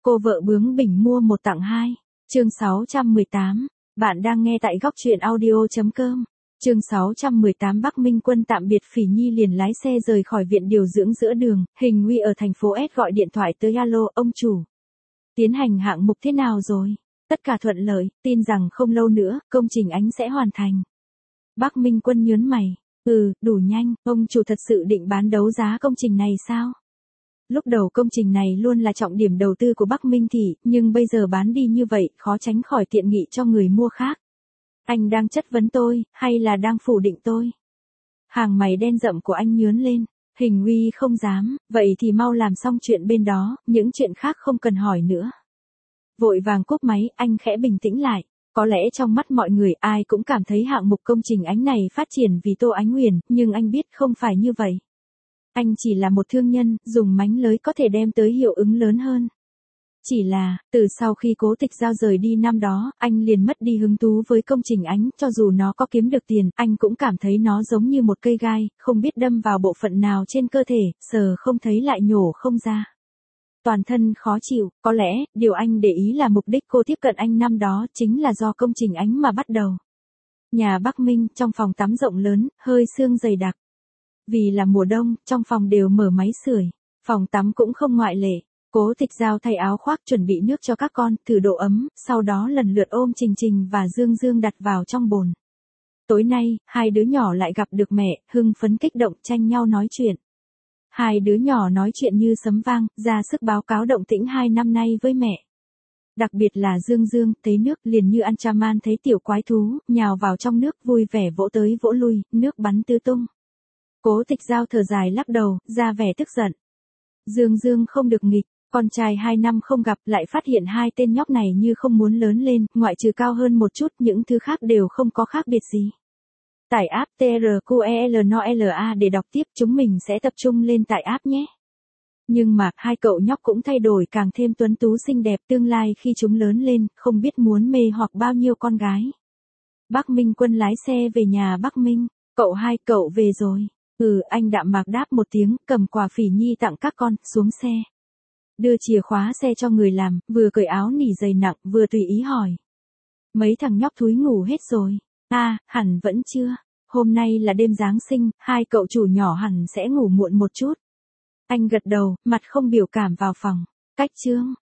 Cô vợ bướng bỉnh mua một tặng hai. Chương 618. Bạn đang nghe tại góc truyện audio.com. Chương 618 Bắc Minh Quân tạm biệt Phỉ Nhi liền lái xe rời khỏi viện điều dưỡng giữa đường, Hình Nguy ở thành phố S gọi điện thoại tới alo, ông chủ. Tiến hành hạng mục thế nào rồi? Tất cả thuận lợi, tin rằng không lâu nữa, công trình ánh sẽ hoàn thành. Bắc Minh Quân nhớn mày. Đủ nhanh, ông chủ thật sự định bán đấu giá công trình này sao? Lúc đầu công trình này luôn là trọng điểm đầu tư của Bắc Minh Thị, nhưng bây giờ bán đi như vậy, khó tránh khỏi tiện nghị cho người mua khác. Anh đang chất vấn tôi, hay là đang phủ định tôi? Hàng mày đen rậm của anh nhướng lên. Hình Nguy không dám, vậy thì mau làm xong chuyện bên đó, những chuyện khác không cần hỏi nữa. Vội vàng cúp máy, anh khẽ bình tĩnh lại. Có lẽ trong mắt mọi người ai cũng cảm thấy hạng mục công trình ánh này phát triển vì Tô Ánh Huyền, nhưng anh biết không phải như vậy. Anh chỉ là một thương nhân, dùng mánh lới có thể đem tới hiệu ứng lớn hơn. Chỉ là, từ sau khi Cố Tịch Giao rời đi năm đó, anh liền mất đi hứng thú với công trình ánh, cho dù nó có kiếm được tiền, anh cũng cảm thấy nó giống như một cây gai, không biết đâm vào bộ phận nào trên cơ thể, sờ không thấy lại nhổ không ra. Toàn thân khó chịu, có lẽ, điều anh để ý là mục đích cô tiếp cận anh năm đó chính là do công trình ánh mà bắt đầu. Nhà Bắc Minh, trong phòng tắm rộng lớn, hơi sương dày đặc. Vì là mùa đông, trong phòng đều mở máy sưởi, phòng tắm cũng không ngoại lệ. Cố Tịch Giao thay áo khoác chuẩn bị nước cho các con, thử độ ấm, sau đó lần lượt ôm Trình Trình và Dương Dương đặt vào trong bồn. Tối nay, hai đứa nhỏ lại gặp được mẹ, hưng phấn kích động tranh nhau nói chuyện. Hai đứa nhỏ nói chuyện như sấm vang, ra sức báo cáo động tĩnh 2 năm nay với mẹ. Đặc biệt là Dương Dương, thấy nước liền như Anchaman thấy tiểu quái thú, nhào vào trong nước vui vẻ vỗ tới vỗ lui, nước bắn tứ tung. Cố Tịch Giao thở dài lắc đầu, ra vẻ tức giận. Dương Dương không được nghịch, con trai 2 năm không gặp lại phát hiện hai tên nhóc này như không muốn lớn lên, ngoại trừ cao hơn một chút, những thứ khác đều không có khác biệt gì. Tải app TRQELNOLA để đọc tiếp, chúng mình sẽ tập trung lên tải app nhé. Nhưng mà, hai cậu nhóc cũng thay đổi càng thêm tuấn tú xinh đẹp, tương lai khi chúng lớn lên, không biết muốn mê hoặc bao nhiêu con gái. Bắc Minh Quân lái xe về nhà Bắc Minh. Cậu hai, cậu về rồi. Anh đạm mạc đáp một tiếng, cầm quà Phỉ Nhi tặng các con, xuống xe. Đưa chìa khóa xe cho người làm, vừa cởi áo nỉ dày nặng, vừa tùy ý hỏi. Mấy thằng nhóc thúi ngủ hết rồi. Hẳn vẫn chưa. Hôm nay là đêm Giáng sinh, hai cậu chủ nhỏ hẳn sẽ ngủ muộn một chút. Anh gật đầu, mặt không biểu cảm vào phòng. Cách chương.